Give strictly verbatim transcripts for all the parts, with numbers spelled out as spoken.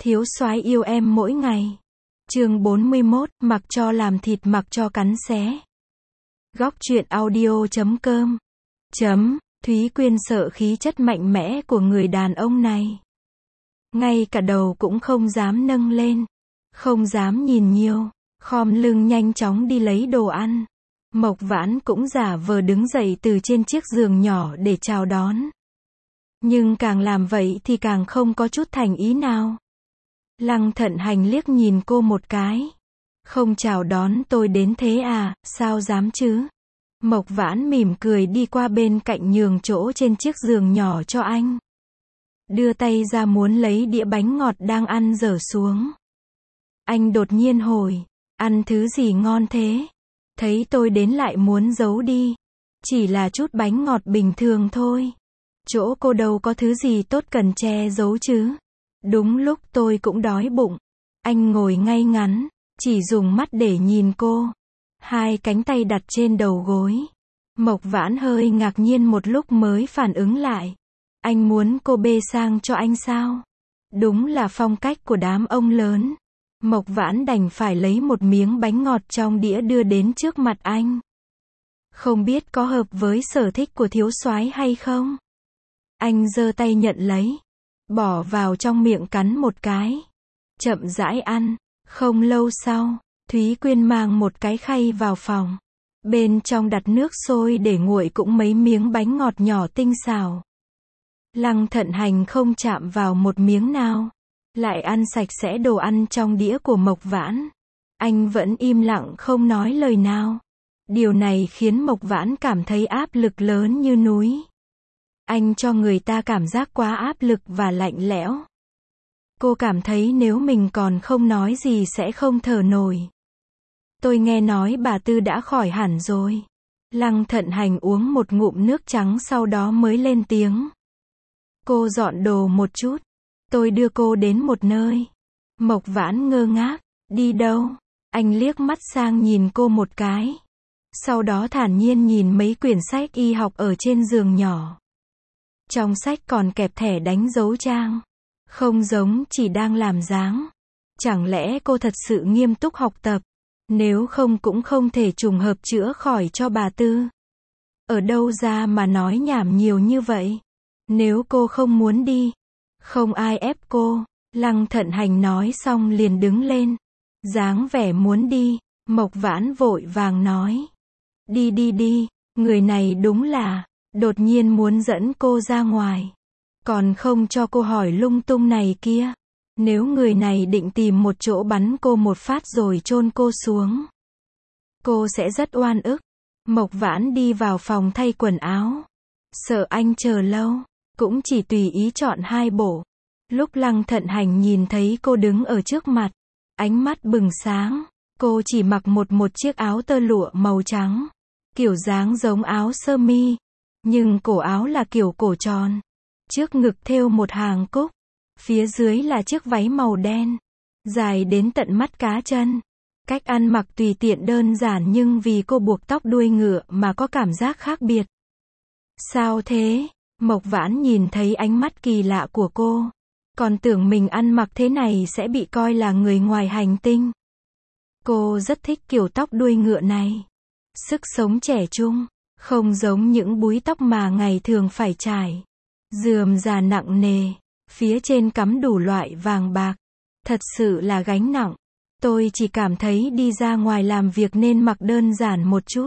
Thiếu soái yêu em mỗi ngày. Chương bốn mươi mốt, mặc cho làm thịt mặc cho cắn xé. Góc truyện audio chấm com. Chấm, Thúy Quyên sợ khí chất mạnh mẽ của người đàn ông này. Ngay cả đầu cũng không dám nâng lên. Không dám nhìn nhiều. Khom lưng nhanh chóng đi lấy đồ ăn. Mộc Vãn cũng giả vờ đứng dậy từ trên chiếc giường nhỏ để chào đón. Nhưng càng làm vậy thì càng không có chút thành ý nào. Lăng Thận Hành liếc nhìn cô một cái. Không chào đón tôi đến thế à, sao dám chứ? Mộc Vãn mỉm cười đi qua bên cạnh nhường chỗ trên chiếc giường nhỏ cho anh. Đưa tay ra muốn lấy đĩa bánh ngọt đang ăn dở xuống. Anh đột nhiên hỏi, ăn thứ gì ngon thế? Thấy tôi đến lại muốn giấu đi. Chỉ là chút bánh ngọt bình thường thôi. Chỗ cô đâu có thứ gì tốt cần che giấu chứ. Đúng lúc tôi cũng đói bụng. Anh ngồi ngay ngắn, chỉ dùng mắt để nhìn cô. Hai cánh tay đặt trên đầu gối. Mộc Vãn hơi ngạc nhiên một lúc mới phản ứng lại. Anh muốn cô bê sang cho anh sao? Đúng là phong cách của đám ông lớn. Mộc Vãn đành phải lấy một miếng bánh ngọt trong đĩa đưa đến trước mặt anh. Không biết có hợp với sở thích của thiếu soái hay không? Anh giơ tay nhận lấy. Bỏ vào trong miệng cắn một cái. Chậm rãi ăn. Không lâu sau, Thúy Quyên mang một cái khay vào phòng. Bên trong đặt nước sôi để nguội cũng mấy miếng bánh ngọt nhỏ tinh xào. Lăng Thận Hành không chạm vào một miếng nào. Lại ăn sạch sẽ đồ ăn trong đĩa của Mộc Vãn. Anh vẫn im lặng không nói lời nào. Điều này khiến Mộc Vãn cảm thấy áp lực lớn như núi. Anh cho người ta cảm giác quá áp lực và lạnh lẽo. Cô cảm thấy nếu mình còn không nói gì sẽ không thở nổi. Tôi nghe nói bà Tư đã khỏi hẳn rồi. Lăng Thận Hành uống một ngụm nước trắng sau đó mới lên tiếng. Cô dọn đồ một chút. Tôi đưa cô đến một nơi. Mộc Vãn ngơ ngác. Đi đâu? Anh liếc mắt sang nhìn cô một cái. Sau đó thản nhiên nhìn mấy quyển sách y học ở trên giường nhỏ. Trong sách còn kẹp thẻ đánh dấu trang. Không giống chỉ đang làm dáng. Chẳng lẽ cô thật sự nghiêm túc học tập? Nếu không cũng không thể trùng hợp chữa khỏi cho bà Tư. Ở đâu ra mà nói nhảm nhiều như vậy? Nếu cô không muốn đi, không ai ép cô. Lăng Thận Hành nói xong liền đứng lên. Dáng vẻ muốn đi. Mộc Vãn vội vàng nói. Đi đi đi, người này đúng là, đột nhiên muốn dẫn cô ra ngoài. Còn không cho cô hỏi lung tung này kia. Nếu người này định tìm một chỗ bắn cô một phát rồi chôn cô xuống. Cô sẽ rất oan ức. Mộc Vãn đi vào phòng thay quần áo. Sợ anh chờ lâu, cũng chỉ tùy ý chọn hai bộ. Lúc Lăng Thận Hành nhìn thấy cô đứng ở trước mặt, ánh mắt bừng sáng. Cô chỉ mặc một một chiếc áo tơ lụa màu trắng. Kiểu dáng giống áo sơ mi. Nhưng cổ áo là kiểu cổ tròn. Trước ngực thêu một hàng cúc. Phía dưới là chiếc váy màu đen. Dài đến tận mắt cá chân. Cách ăn mặc tùy tiện đơn giản nhưng vì cô buộc tóc đuôi ngựa mà có cảm giác khác biệt. Sao thế? Mộc Vãn nhìn thấy ánh mắt kỳ lạ của cô. Còn tưởng mình ăn mặc thế này sẽ bị coi là người ngoài hành tinh. Cô rất thích kiểu tóc đuôi ngựa này. Sức sống trẻ trung. Không giống những búi tóc mà ngày thường phải trải. Rườm rà nặng nề. Phía trên cắm đủ loại vàng bạc. Thật sự là gánh nặng. Tôi chỉ cảm thấy đi ra ngoài làm việc nên mặc đơn giản một chút.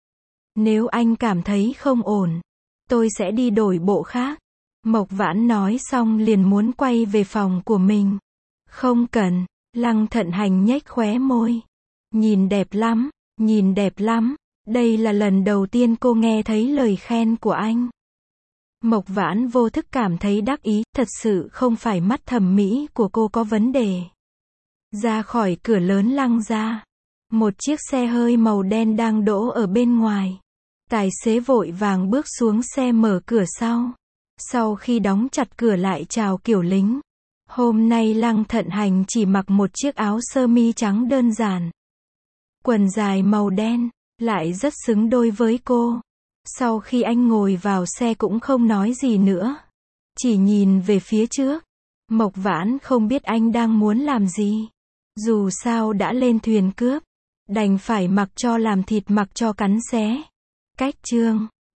Nếu anh cảm thấy không ổn, tôi sẽ đi đổi bộ khác. Mộc Vãn nói xong liền muốn quay về phòng của mình. Không cần. Lăng Thận Hành nhếch khóe môi. Nhìn đẹp lắm, nhìn đẹp lắm. Đây là lần đầu tiên cô nghe thấy lời khen của anh. Mộc Vãn vô thức cảm thấy đắc ý, thật sự không phải mắt thẩm mỹ của cô có vấn đề. Ra khỏi cửa lớn Lăng ra. Một chiếc xe hơi màu đen đang đỗ ở bên ngoài. Tài xế vội vàng bước xuống xe mở cửa sau. Sau khi đóng chặt cửa lại chào kiểu lính. Hôm nay Lăng Thận Hành chỉ mặc một chiếc áo sơ mi trắng đơn giản. Quần dài màu đen, lại rất xứng đôi với cô. Sau khi anh ngồi vào xe cũng không nói gì nữa. Chỉ nhìn về phía trước. Mộc Vãn không biết anh đang muốn làm gì. Dù sao đã lên thuyền cướp, đành phải mặc cho làm thịt mặc cho cắn xé. Cách chương